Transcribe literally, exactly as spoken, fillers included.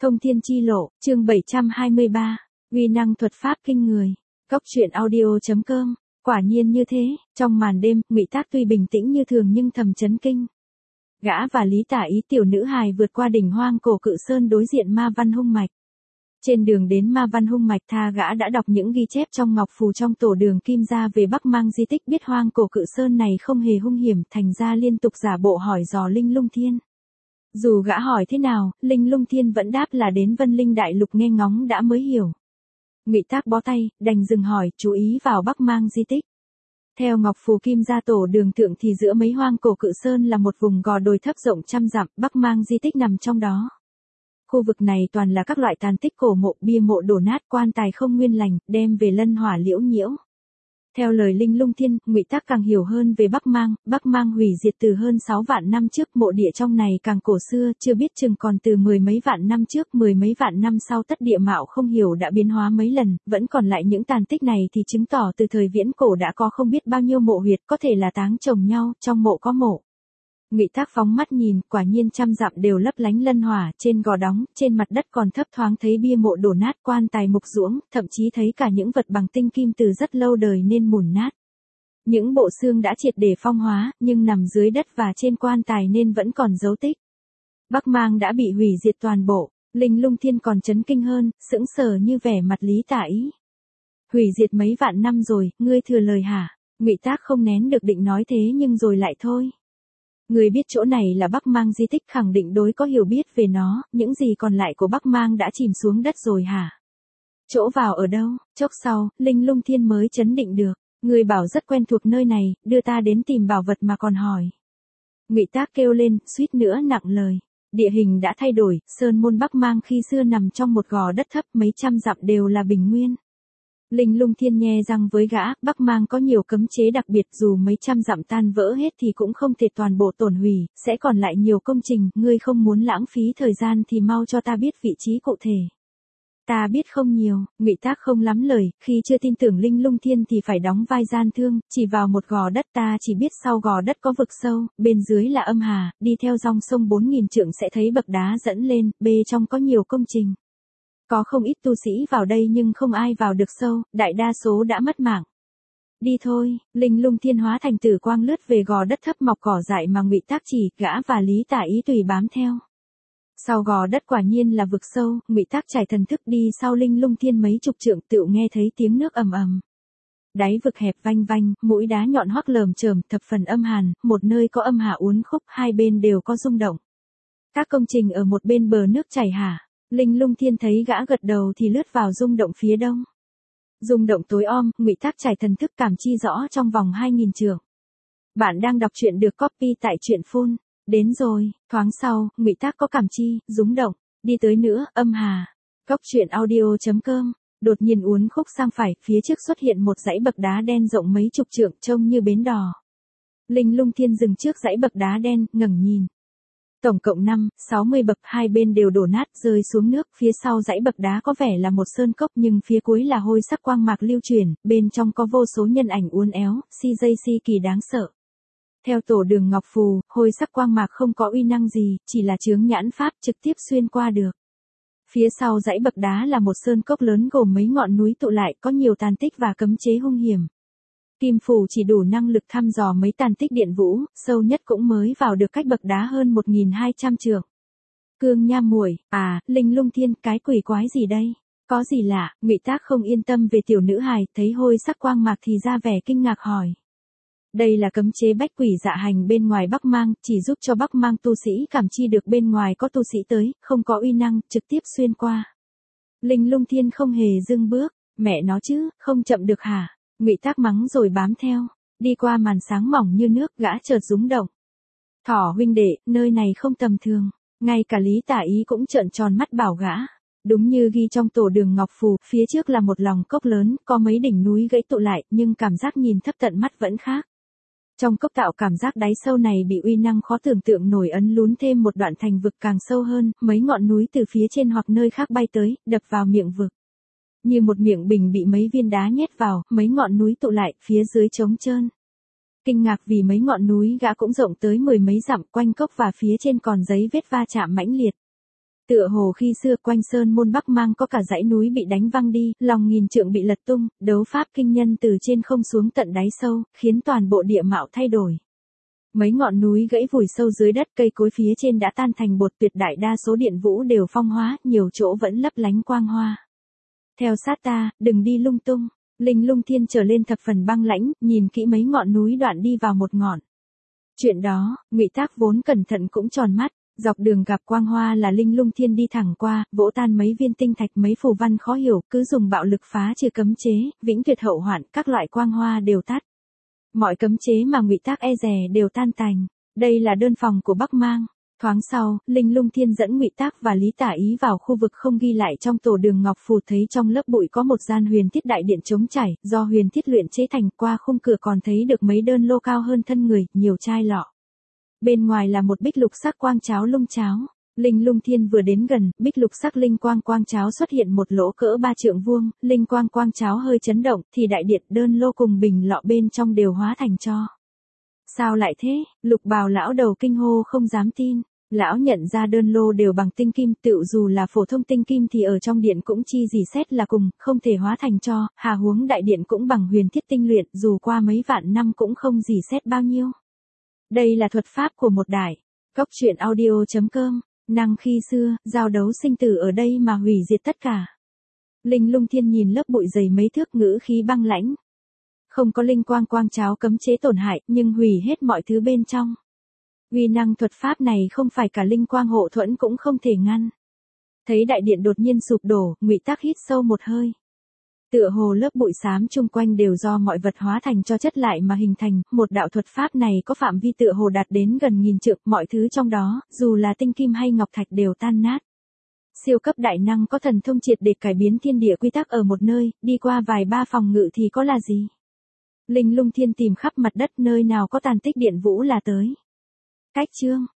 Thông thiên chi lộ, chương bảy trăm hai mươi ba, uy năng thuật pháp kinh người. Cốc truyện audio.com, quả nhiên như thế, trong màn đêm, Ngụy Tác tuy bình tĩnh như thường nhưng thầm chấn kinh. Gã và Lý Tả Ý tiểu nữ hài vượt qua đỉnh hoang cổ cự sơn đối diện ma văn hung mạch. Trên đường đến ma văn hung mạch tha gã đã đọc những ghi chép trong ngọc phù trong tổ đường kim gia về Bắc Mang di tích, biết hoang cổ cự sơn này không hề hung hiểm, thành ra liên tục giả bộ hỏi dò Linh Lung Thiên. Dù gã hỏi thế nào, Linh Lung Thiên vẫn đáp là đến Vân Linh Đại Lục nghe ngóng đã mới hiểu. Ngụy Tác bó tay, đành dừng hỏi, chú ý vào Bắc Mang di tích. Theo ngọc phù kim gia tổ đường thượng thì giữa mấy hoang cổ cự sơn là một vùng gò đồi thấp rộng trăm dặm, Bắc Mang di tích nằm trong đó. Khu vực này toàn là các loại tàn tích cổ mộ, bia mộ đổ nát, quan tài không nguyên lành, đem về lân hỏa liễu nhiễu. Theo lời Linh Lung Thiên, Ngụy Tác càng hiểu hơn về Bắc Mang. Bắc Mang hủy diệt từ hơn sáu vạn năm trước, mộ địa trong này càng cổ xưa, chưa biết chừng còn từ mười mấy vạn năm trước, mười mấy vạn năm sau tất địa mạo không hiểu đã biến hóa mấy lần, vẫn còn lại những tàn tích này thì chứng tỏ từ thời viễn cổ đã có không biết bao nhiêu mộ huyệt, có thể là táng chồng nhau, trong mộ có mộ. Ngụy Tác phóng mắt nhìn, quả nhiên trăm dặm đều lấp lánh lân hỏa, trên gò đóng, trên mặt đất còn thấp thoáng thấy bia mộ đổ nát, quan tài mục ruỗng, thậm chí thấy cả những vật bằng tinh kim từ rất lâu đời nên mủn nát. Những bộ xương đã triệt để phong hóa, nhưng nằm dưới đất và trên quan tài nên vẫn còn dấu tích. Bắc Mang đã bị hủy diệt toàn bộ. Linh Lung Thiên còn chấn kinh hơn, sững sờ như vẻ mặt Lý Tả Ý. Hủy diệt mấy vạn năm rồi, ngươi thừa lời hả? Ngụy Tác không nén được định nói thế nhưng rồi lại thôi. Người biết chỗ này là Bắc Mang di tích, khẳng định đối có hiểu biết về nó, những gì còn lại của Bắc Mang đã chìm xuống đất rồi hả? Chỗ vào ở đâu? Chốc sau, Linh Lung Thiên mới chấn định được. Người bảo rất quen thuộc nơi này, đưa ta đến tìm bảo vật mà còn hỏi. Ngụy Tác kêu lên, suýt nữa nặng lời. Địa hình đã thay đổi, sơn môn Bắc Mang khi xưa nằm trong một gò đất thấp, mấy trăm dặm đều là bình nguyên. Linh Lung Thiên nhe răng với gã, Bắc Mang có nhiều cấm chế đặc biệt, dù mấy trăm dặm tan vỡ hết thì cũng không thể toàn bộ tổn hủy, sẽ còn lại nhiều công trình, ngươi không muốn lãng phí thời gian thì mau cho ta biết vị trí cụ thể. Ta biết không nhiều. Ngụy Tác không lắm lời, khi chưa tin tưởng Linh Lung Thiên thì phải đóng vai gian thương, chỉ vào một gò đất, ta chỉ biết sau gò đất có vực sâu, bên dưới là âm hà, đi theo dòng sông bốn nghìn trượng sẽ thấy bậc đá dẫn lên, bên trong có nhiều công trình. Có không ít tu sĩ vào đây nhưng không ai vào được sâu, đại đa số đã mất mạng. Đi thôi. Linh Lung Thiên hóa thành tử quang lướt về gò đất thấp mọc cỏ dại mà Ngụy Tác chỉ, gã và Lý Tả Ý tùy bám theo. Sau gò đất quả nhiên là vực sâu, Ngụy Tác trải thần thức đi sau Linh Lung Thiên mấy chục trượng, tựu nghe thấy tiếng nước ầm ầm. Đáy vực hẹp vanh vanh, mũi đá nhọn hoắc lởm chởm, thập phần âm hàn, một nơi có âm hà uốn khúc, hai bên đều có rung động. Các công trình ở một bên bờ nước chảy hả? Linh Lung Thiên thấy gã gật đầu thì lướt vào rung động phía đông. Rung động tối om, Ngụy Tác trải thần thức cảm chi rõ trong vòng hai nghìn trượng. Bạn đang đọc truyện được copy tại truyện phun. Đến rồi, thoáng sau, Ngụy Tác có cảm chi, rung động, đi tới nữa, âm hà. Cốc truyện audio.com, đột nhiên uốn khúc sang phải, phía trước xuất hiện một dãy bậc đá đen rộng mấy chục trượng trông như bến đò. Linh Lung Thiên dừng trước dãy bậc đá đen, ngẩng nhìn. Tổng cộng năm, sáu mươi bậc, hai bên đều đổ nát, rơi xuống nước, phía sau dãy bậc đá có vẻ là một sơn cốc nhưng phía cuối là hôi sắc quang mạc lưu chuyển, bên trong có vô số nhân ảnh uốn éo, si dây si kỳ đáng sợ. Theo tổ đường ngọc phù, hôi sắc quang mạc không có uy năng gì, chỉ là chướng nhãn pháp trực tiếp xuyên qua được. Phía sau dãy bậc đá là một sơn cốc lớn gồm mấy ngọn núi tụ lại, có nhiều tàn tích và cấm chế hung hiểm. Kim phù chỉ đủ năng lực thăm dò mấy tàn tích điện vũ, sâu nhất cũng mới vào được cách bậc đá hơn một nghìn hai trăm trượng. Cương Nha muội, à, Linh Lung Thiên, cái quỷ quái gì đây? Có gì lạ? Ngụy Tác không yên tâm về tiểu nữ hài, thấy hôi sắc quang mạc thì ra vẻ kinh ngạc hỏi. Đây là cấm chế bách quỷ dạ hành bên ngoài Bắc Mang, chỉ giúp cho Bắc Mang tu sĩ cảm chi được bên ngoài có tu sĩ tới, không có uy năng, trực tiếp xuyên qua. Linh Lung Thiên không hề dừng bước, mẹ nó chứ, không chậm được hả? Ngụy Tác mắng rồi bám theo, đi qua màn sáng mỏng như nước, gã chợt rúng động. Thỏ huynh đệ, nơi này không tầm thường, ngay cả Lý Tả Ý cũng trợn tròn mắt bảo gã. Đúng như ghi trong tổ đường ngọc phù, phía trước là một lòng cốc lớn, có mấy đỉnh núi gãy tụ lại, nhưng cảm giác nhìn thấp tận mắt vẫn khác. Trong cốc tạo cảm giác đáy sâu này bị uy năng khó tưởng tượng nổi ấn lún thêm một đoạn thành vực càng sâu hơn, mấy ngọn núi từ phía trên hoặc nơi khác bay tới, đập vào miệng vực. Như một miệng bình bị mấy viên đá nhét vào, mấy ngọn núi tụ lại, phía dưới trống trơn. Kinh ngạc vì mấy ngọn núi gã cũng rộng tới mười mấy dặm, quanh cốc và phía trên còn giấy vết va chạm mãnh liệt. Tựa hồ khi xưa quanh sơn môn Bắc Mang có cả dãy núi bị đánh văng đi, lòng nghìn trượng bị lật tung, đấu pháp kinh nhân từ trên không xuống tận đáy sâu, khiến toàn bộ địa mạo thay đổi. Mấy ngọn núi gãy vùi sâu dưới đất, cây cối phía trên đã tan thành bột, tuyệt đại đa số điện vũ đều phong hóa, nhiều chỗ vẫn lấp lánh quang hoa. Theo sát ta, đừng đi lung tung. Linh Lung Thiên trở lên thập phần băng lãnh, nhìn kỹ mấy ngọn núi đoạn đi vào một ngọn. Chuyện đó, Ngụy Tác vốn cẩn thận cũng tròn mắt, dọc đường gặp quang hoa là Linh Lung Thiên đi thẳng qua, vỗ tan mấy viên tinh thạch, mấy phù văn khó hiểu, cứ dùng bạo lực phá trừ cấm chế, vĩnh tuyệt hậu hoạn, các loại quang hoa đều tắt. Mọi cấm chế mà Ngụy Tác e dè đều tan tành. Đây là đơn phòng của Bắc Mang. Thoáng sau, Linh Lung Thiên dẫn Ngụy Tác và Lý Tả Ý vào khu vực không ghi lại trong tổ đường ngọc phù, thấy trong lớp bụi có một gian huyền thiết đại điện trống trải, do huyền thiết luyện chế thành, qua khung cửa còn thấy được mấy đơn lô cao hơn thân người, nhiều chai lọ. Bên ngoài là một bích lục sắc quang cháo lung cháo. Linh Lung Thiên vừa đến gần, bích lục sắc linh quang quang cháo xuất hiện một lỗ cỡ ba trượng vuông, linh quang quang cháo hơi chấn động, thì đại điện, đơn lô cùng bình lọ bên trong đều hóa thành tro. Sao lại thế? Lục Bào lão đầu kinh hô không dám tin. Lão nhận ra đơn lô đều bằng tinh kim, tựu dù là phổ thông tinh kim thì ở trong điện cũng chi gì xét là cùng, không thể hóa thành tro, hà huống đại điện cũng bằng huyền thiết tinh luyện, dù qua mấy vạn năm cũng không gì xét bao nhiêu. Đây là thuật pháp của một đại. Cốc truyện audio chấm com, năng khi xưa, giao đấu sinh tử ở đây mà hủy diệt tất cả. Linh Lung Thiên nhìn lớp bụi dày mấy thước, ngữ khí băng lãnh. Không có linh quang quang cháo cấm chế tổn hại, nhưng hủy hết mọi thứ bên trong. Uy năng thuật pháp này không phải cả linh quang hộ thuẫn cũng không thể ngăn. Thấy đại điện đột nhiên sụp đổ, Ngụy Tác hít sâu một hơi. Tựa hồ lớp bụi xám chung quanh đều do mọi vật hóa thành cho chất lại mà hình thành, một đạo thuật pháp này có phạm vi tựa hồ đạt đến gần nghìn trượng, mọi thứ trong đó, dù là tinh kim hay ngọc thạch đều tan nát. Siêu cấp đại năng có thần thông triệt để cải biến thiên địa quy tắc ở một nơi, đi qua vài ba phòng ngự thì có là gì? Linh Lung Thiên tìm khắp mặt đất, nơi nào có tàn tích điện vũ là tới. Cách chương